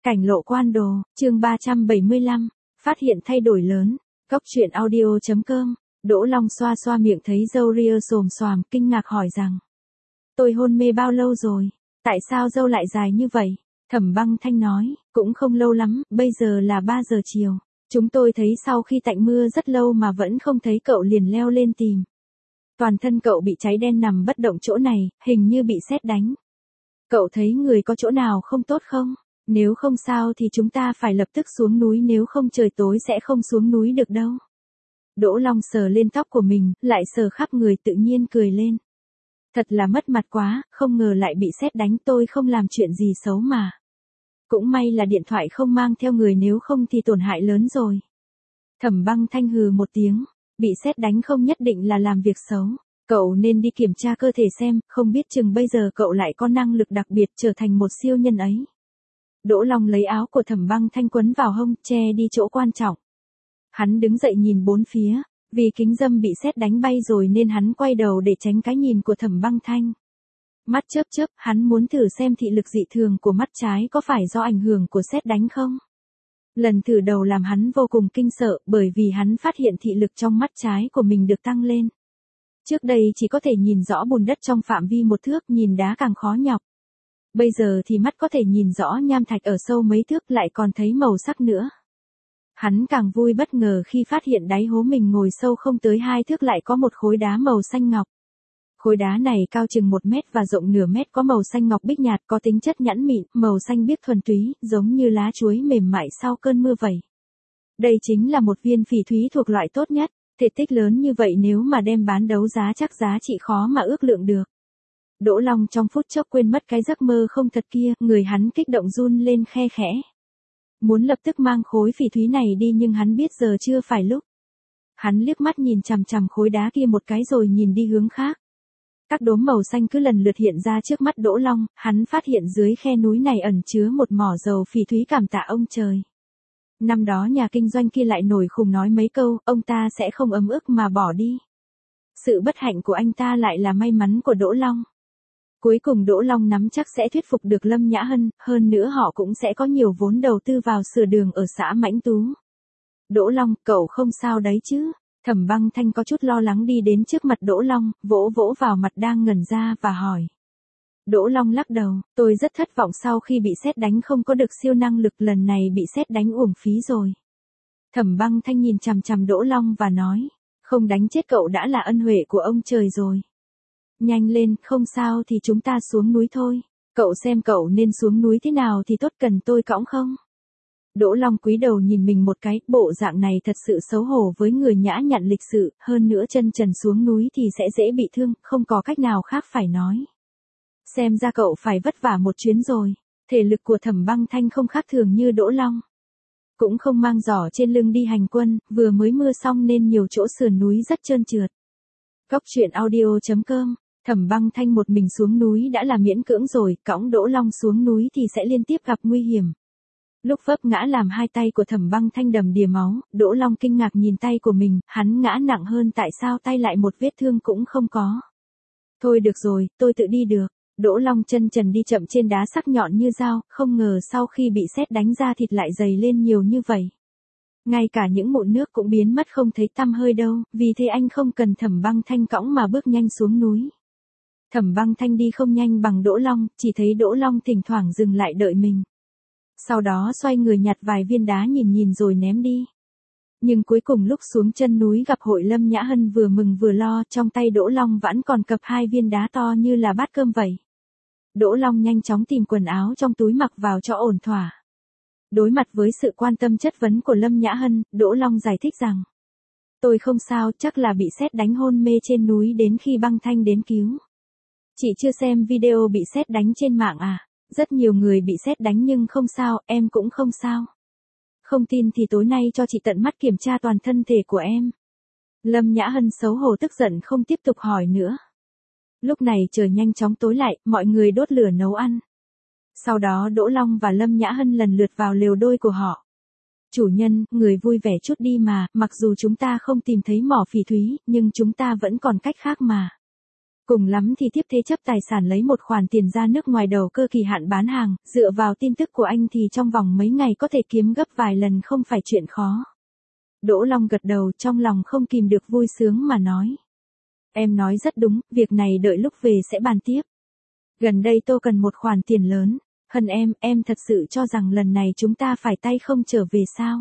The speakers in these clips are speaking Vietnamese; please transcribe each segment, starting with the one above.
Cảnh lộ quan đồ, chương 375, phát hiện thay đổi lớn. Cốc truyện audio.com. Đỗ Long xoa xoa miệng thấy râu ria xồm xoàm, kinh ngạc hỏi rằng: tôi hôn mê bao lâu rồi? Tại sao râu lại dài như vậy? Thẩm Băng Thanh nói: cũng không lâu lắm, bây giờ là 3 giờ chiều. Chúng tôi thấy sau khi tạnh mưa rất lâu mà vẫn không thấy cậu liền leo lên tìm. Toàn thân cậu bị cháy đen nằm bất động chỗ này, hình như bị sét đánh. Cậu thấy người có chỗ nào không tốt không? Nếu không sao thì chúng ta phải lập tức xuống núi, nếu không trời tối sẽ không xuống núi được đâu. Đỗ Long sờ lên tóc của mình, lại sờ khắp người, tự nhiên cười lên. Thật là mất mặt quá, không ngờ lại bị sét đánh, tôi không làm chuyện gì xấu mà. Cũng may là điện thoại không mang theo người, nếu không thì tổn hại lớn rồi. Thẩm Băng Thanh hừ một tiếng, bị sét đánh không nhất định là làm việc xấu. Cậu nên đi kiểm tra cơ thể xem, không biết chừng bây giờ cậu lại có năng lực đặc biệt trở thành một siêu nhân ấy. Đỗ Long lấy áo của Thẩm Băng Thanh quấn vào hông, che đi chỗ quan trọng. Hắn đứng dậy nhìn bốn phía, vì kính râm bị sét đánh bay rồi nên hắn quay đầu để tránh cái nhìn của Thẩm Băng Thanh. Mắt chớp chớp, hắn muốn thử xem thị lực dị thường của mắt trái có phải do ảnh hưởng của sét đánh không. Lần thử đầu làm hắn vô cùng kinh sợ, bởi vì hắn phát hiện thị lực trong mắt trái của mình được tăng lên. Trước đây chỉ có thể nhìn rõ bùn đất trong phạm vi 1 thước, nhìn đá càng khó nhọc. Bây giờ thì mắt có thể nhìn rõ nham thạch ở sâu mấy thước, lại còn thấy màu sắc nữa. Hắn càng vui bất ngờ khi phát hiện đáy hố mình ngồi sâu không tới 2 thước lại có một khối đá màu xanh ngọc. Khối đá này cao chừng 1 mét và rộng nửa mét, có màu xanh ngọc bích nhạt, có tính chất nhẵn mịn, màu xanh biếc thuần túy, giống như lá chuối mềm mại sau cơn mưa vậy. Đây chính là một viên phỉ thúy thuộc loại tốt nhất, thể tích lớn như vậy nếu mà đem bán đấu giá chắc giá trị khó mà ước lượng được. Đỗ Long trong phút chốc quên mất cái giấc mơ không thật kia, người hắn kích động run lên khe khẽ. Muốn lập tức mang khối phỉ thúy này đi, nhưng hắn biết giờ chưa phải lúc. Hắn liếc mắt nhìn chằm chằm khối đá kia một cái rồi nhìn đi hướng khác. Các đốm màu xanh cứ lần lượt hiện ra trước mắt Đỗ Long, hắn phát hiện dưới khe núi này ẩn chứa một mỏ dầu phỉ thúy, cảm tạ ông trời. Năm đó nhà kinh doanh kia lại nổi khùng nói mấy câu, ông ta sẽ không ấm ức mà bỏ đi. Sự bất hạnh của anh ta lại là may mắn của Đỗ Long. Cuối cùng Đỗ Long nắm chắc sẽ thuyết phục được Lâm Nhã Hân, hơn nữa họ cũng sẽ có nhiều vốn đầu tư vào sửa đường ở xã Mãnh Tú. Đỗ Long, cậu không sao đấy chứ? Thẩm Băng Thanh có chút lo lắng đi đến trước mặt Đỗ Long, vỗ vỗ vào mặt đang ngẩn ra và hỏi. Đỗ Long lắc đầu, tôi rất thất vọng sau khi bị sét đánh, không có được siêu năng lực, lần này bị sét đánh uổng phí rồi. Thẩm Băng Thanh nhìn chằm chằm Đỗ Long và nói, không đánh chết cậu đã là ân huệ của ông trời rồi. Nhanh lên, không sao thì chúng ta xuống núi thôi. Cậu xem cậu nên xuống núi thế nào thì tốt, cần tôi cõng không? Đỗ Long cúi đầu nhìn mình một cái, bộ dạng này thật sự xấu hổ với người nhã nhặn lịch sự, hơn nữa chân trần xuống núi thì sẽ dễ bị thương, không có cách nào khác phải nói. Xem ra cậu phải vất vả một chuyến rồi. Thể lực của Thẩm Băng Thanh không khác thường như Đỗ Long. Cũng không mang giỏ trên lưng đi hành quân, vừa mới mưa xong nên nhiều chỗ sườn núi rất trơn trượt. Cốc truyện audio.com. Thẩm Băng Thanh một mình xuống núi đã là miễn cưỡng rồi, cõng Đỗ Long xuống núi thì sẽ liên tiếp gặp nguy hiểm. Lúc vấp ngã làm hai tay của Thẩm Băng Thanh đầm đìa máu, Đỗ Long kinh ngạc nhìn tay của mình, hắn ngã nặng hơn, tại sao tay lại một vết thương cũng không có. Thôi được rồi, tôi tự đi được. Đỗ Long chân trần đi chậm trên đá sắc nhọn như dao, không ngờ sau khi bị sét đánh ra thịt lại dày lên nhiều như vậy. Ngay cả những mụn nước cũng biến mất không thấy tăm hơi đâu, vì thế anh không cần Thẩm Băng Thanh cõng mà bước nhanh xuống núi. Thẩm Băng Thanh đi không nhanh bằng Đỗ Long, chỉ thấy Đỗ Long thỉnh thoảng dừng lại đợi mình. Sau đó xoay người nhặt vài viên đá nhìn nhìn rồi ném đi. Nhưng cuối cùng lúc xuống chân núi gặp hội Lâm Nhã Hân vừa mừng vừa lo, trong tay Đỗ Long vẫn còn cập 2 viên đá to như là bát cơm vậy. Đỗ Long nhanh chóng tìm quần áo trong túi mặc vào cho ổn thỏa. Đối mặt với sự quan tâm chất vấn của Lâm Nhã Hân, Đỗ Long giải thích rằng: tôi không sao, chắc là bị sét đánh hôn mê trên núi đến khi Băng Thanh đến cứu. Chị chưa xem video bị sét đánh trên mạng à? Rất nhiều người bị sét đánh nhưng không sao, em cũng không sao. Không tin thì tối nay cho chị tận mắt kiểm tra toàn thân thể của em. Lâm Nhã Hân xấu hổ tức giận không tiếp tục hỏi nữa. Lúc này trời nhanh chóng tối lại, mọi người đốt lửa nấu ăn. Sau đó Đỗ Long và Lâm Nhã Hân lần lượt vào lều đôi của họ. Chủ nhân, người vui vẻ chút đi mà, mặc dù chúng ta không tìm thấy mỏ phỉ thúy, nhưng chúng ta vẫn còn cách khác mà. Cùng lắm thì tiếp thế chấp tài sản lấy một khoản tiền ra nước ngoài đầu cơ kỳ hạn bán hàng, dựa vào tin tức của anh thì trong vòng mấy ngày có thể kiếm gấp vài lần không phải chuyện khó. Đỗ Long gật đầu, trong lòng không kìm được vui sướng mà nói. Em nói rất đúng, việc này đợi lúc về sẽ bàn tiếp. Gần đây tôi cần một khoản tiền lớn. Hân em thật sự cho rằng lần này chúng ta phải tay không trở về sao?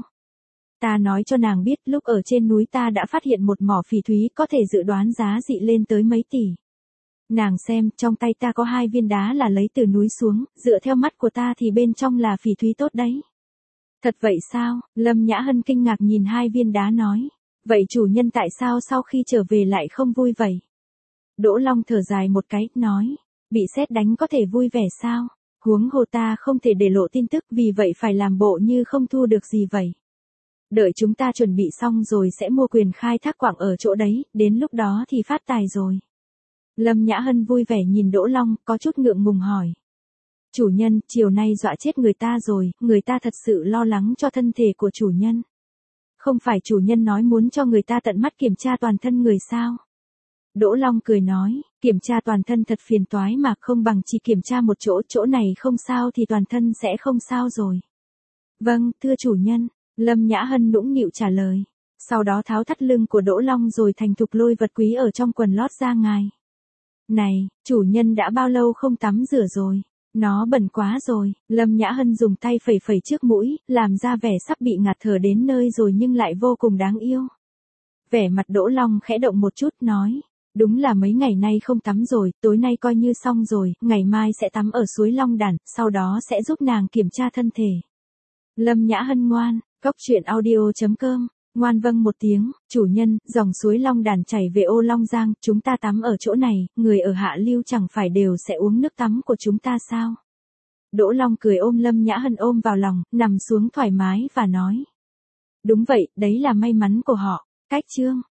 Ta nói cho nàng biết lúc ở trên núi ta đã phát hiện một mỏ phỉ thúy có thể dự đoán giá trị lên tới mấy tỷ. Nàng xem, trong tay ta có 2 viên đá là lấy từ núi xuống, dựa theo mắt của ta thì bên trong là phỉ thúy tốt đấy. Thật vậy sao? Lâm Nhã Hân kinh ngạc nhìn 2 viên đá nói. Vậy chủ nhân tại sao sau khi trở về lại không vui vậy? Đỗ Long thở dài một cái, nói. Bị sét đánh có thể vui vẻ sao? Huống hồ ta không thể để lộ tin tức, vì vậy phải làm bộ như không thu được gì vậy. Đợi chúng ta chuẩn bị xong rồi sẽ mua quyền khai thác quặng ở chỗ đấy, đến lúc đó thì phát tài rồi. Lâm Nhã Hân vui vẻ nhìn Đỗ Long, có chút ngượng ngùng hỏi. Chủ nhân, chiều nay dọa chết người ta rồi, người ta thật sự lo lắng cho thân thể của chủ nhân. Không phải chủ nhân nói muốn cho người ta tận mắt kiểm tra toàn thân người sao? Đỗ Long cười nói, kiểm tra toàn thân thật phiền toái mà, không bằng chỉ kiểm tra một chỗ, chỗ này không sao thì toàn thân sẽ không sao rồi. Vâng, thưa chủ nhân, Lâm Nhã Hân nũng nịu trả lời. Sau đó tháo thắt lưng của Đỗ Long rồi thành thục lôi vật quý ở trong quần lót ra ngoài. Này, chủ nhân đã bao lâu không tắm rửa rồi? Nó bẩn quá rồi. Lâm Nhã Hân dùng tay phẩy phẩy trước mũi, làm ra vẻ sắp bị ngạt thở đến nơi rồi nhưng lại vô cùng đáng yêu. Vẻ mặt Đỗ Long khẽ động một chút nói. Đúng là mấy ngày nay không tắm rồi, tối nay coi như xong rồi, ngày mai sẽ tắm ở suối Long Đản, sau đó sẽ giúp nàng kiểm tra thân thể. Lâm Nhã Hân ngoan, cóc truyện audio.com, ngoan vâng một tiếng, chủ nhân, dòng suối Long Đản chảy về ô Long Giang, chúng ta tắm ở chỗ này, người ở hạ lưu chẳng phải đều sẽ uống nước tắm của chúng ta sao? Đỗ Long cười ôm Lâm Nhã Hân ôm vào lòng, nằm xuống thoải mái và nói. Đúng vậy, đấy là may mắn của họ. Cách chương